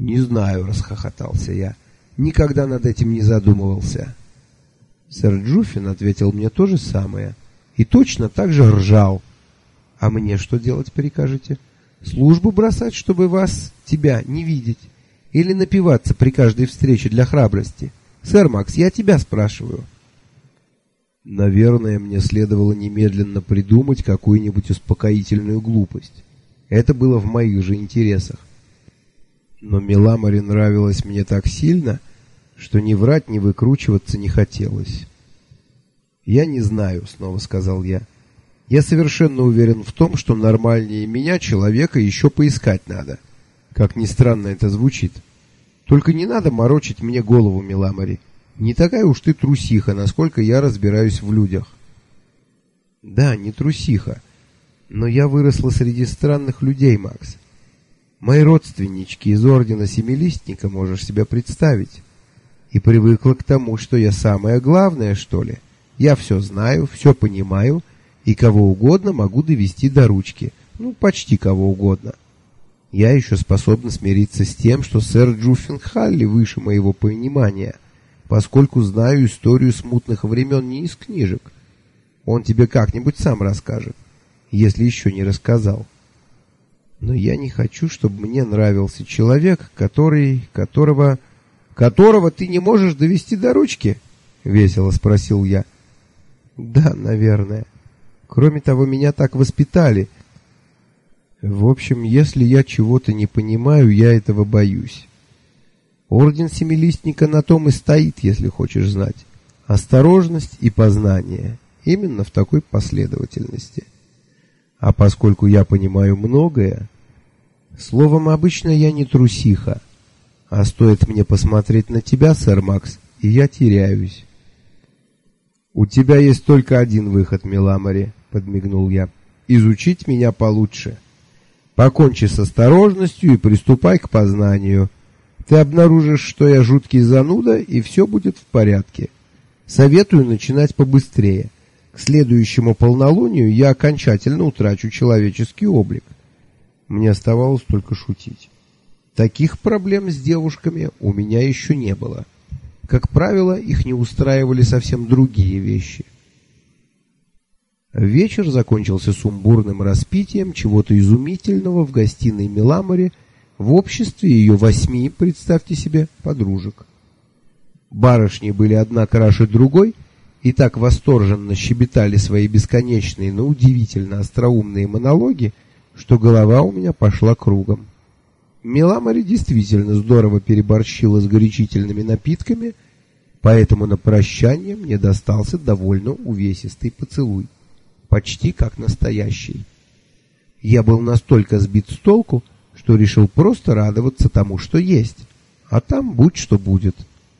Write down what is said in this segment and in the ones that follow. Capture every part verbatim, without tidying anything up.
Не знаю, расхохотался я. Никогда над этим не задумывался. Сэр Джуффин ответил мне то же самое и точно так же ржал. А мне что делать прикажете? Службу бросать, чтобы вас, тебя, не видеть? Или напиваться при каждой встрече для храбрости? Сэр Макс, я тебя спрашиваю. Наверное, мне следовало немедленно придумать какую-нибудь успокоительную глупость. Это было в моих же интересах. Но Миламари нравилась мне так сильно, что ни врать, ни выкручиваться не хотелось. «Я не знаю», — снова сказал я. «Я совершенно уверен в том, что нормальнее меня человека еще поискать надо. Как ни странно это звучит. Только не надо морочить мне голову, Миламари. Не такая уж ты трусиха, насколько я разбираюсь в людях». «Да, не трусиха. Но я выросла среди странных людей, Макс. Мои родственнички из Ордена Семилистника, можешь себе представить. И привыкла к тому, что я самое главное, что ли. Я все знаю, все понимаю, и кого угодно могу довести до ручки. Ну, почти кого угодно. Я еще способна смириться с тем, что сэр Джуффин Халли выше моего понимания, поскольку знаю историю смутных времен не из книжек. Он тебе как-нибудь сам расскажет, если еще не рассказал. Но я не хочу, чтобы мне нравился человек, который, которого, которого ты не можешь довести до ручки, весело спросил я. Да, наверное. Кроме того, меня так воспитали. В общем, если я чего-то не понимаю, я этого боюсь. Орден Семилистника на том и стоит, если хочешь знать. Осторожность и познание. Именно в такой последовательности. А поскольку я понимаю многое, словом, обычно я не трусиха. А стоит мне посмотреть на тебя, сэр Макс, и я теряюсь. У тебя есть только один выход, Миламари, подмигнул я. Изучить меня получше. Покончи с осторожностью и приступай к познанию. Ты обнаружишь, что я жуткий зануда, и все будет в порядке. Советую начинать побыстрее. К следующему полнолунию я окончательно утрачу человеческий облик. Мне оставалось только шутить. Таких проблем с девушками у меня еще не было. Как правило, их не устраивали совсем другие вещи. Вечер закончился сумбурным распитием чего-то изумительного в гостиной Миламари в обществе ее восьми, представьте себе, подружек. Барышни были одна краше другой и так восторженно щебетали свои бесконечные, но удивительно остроумные монологи, что голова у меня пошла кругом. Миламари действительно здорово переборщила с горячительными напитками, поэтому на прощание мне достался довольно увесистый поцелуй, почти как настоящий. Я был настолько сбит с толку, что решил просто радоваться тому, что есть, а там будь что будет.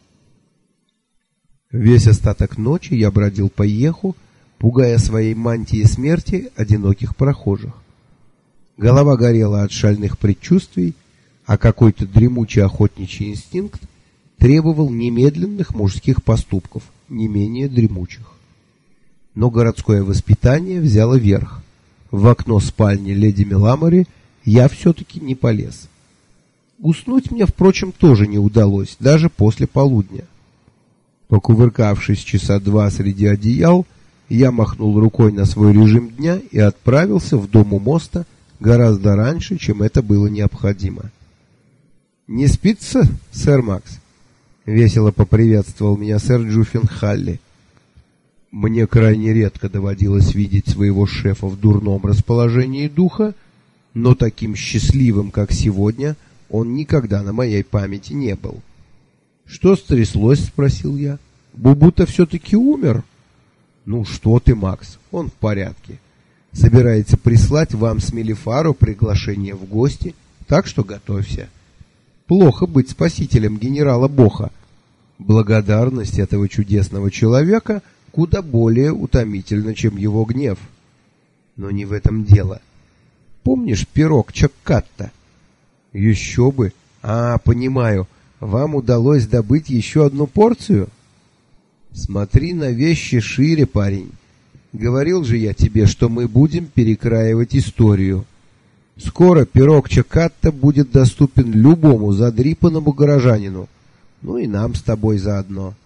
Весь остаток ночи я бродил по Йеху, пугая своей мантией смерти одиноких прохожих. Голова горела от шальных предчувствий, а какой-то дремучий охотничий инстинкт требовал немедленных мужских поступков, не менее дремучих. Но городское воспитание взяло верх. В окно спальни леди Миламари я все-таки не полез. Уснуть мне, впрочем, тоже не удалось, даже после полудня. Покувыркавшись часа два среди одеял, я махнул рукой на свой режим дня и отправился в дом у моста гораздо раньше, чем это было необходимо. «Не спится, сэр Макс?» — весело поприветствовал меня сэр Джуффин Халли. Мне крайне редко доводилось видеть своего шефа в дурном расположении духа, но таким счастливым, как сегодня, он никогда на моей памяти не был. «Что стряслось?» — спросил я. «Бубу-то все-таки умер?» «Ну что ты, Макс, он в порядке. Собирается прислать вам с Мелифару приглашение в гости, так что готовься. Плохо быть спасителем генерала Боха. Благодарность этого чудесного человека куда более утомительна, чем его гнев. Но не в этом дело. Помнишь пирог Чаккатта?» «Еще бы! А, понимаю, вам удалось добыть еще одну порцию?» «Смотри на вещи шире, парень. Говорил же я тебе, что мы будем перекраивать историю. Скоро пирог Чакатта будет доступен любому задрипанному горожанину, ну и нам с тобой заодно.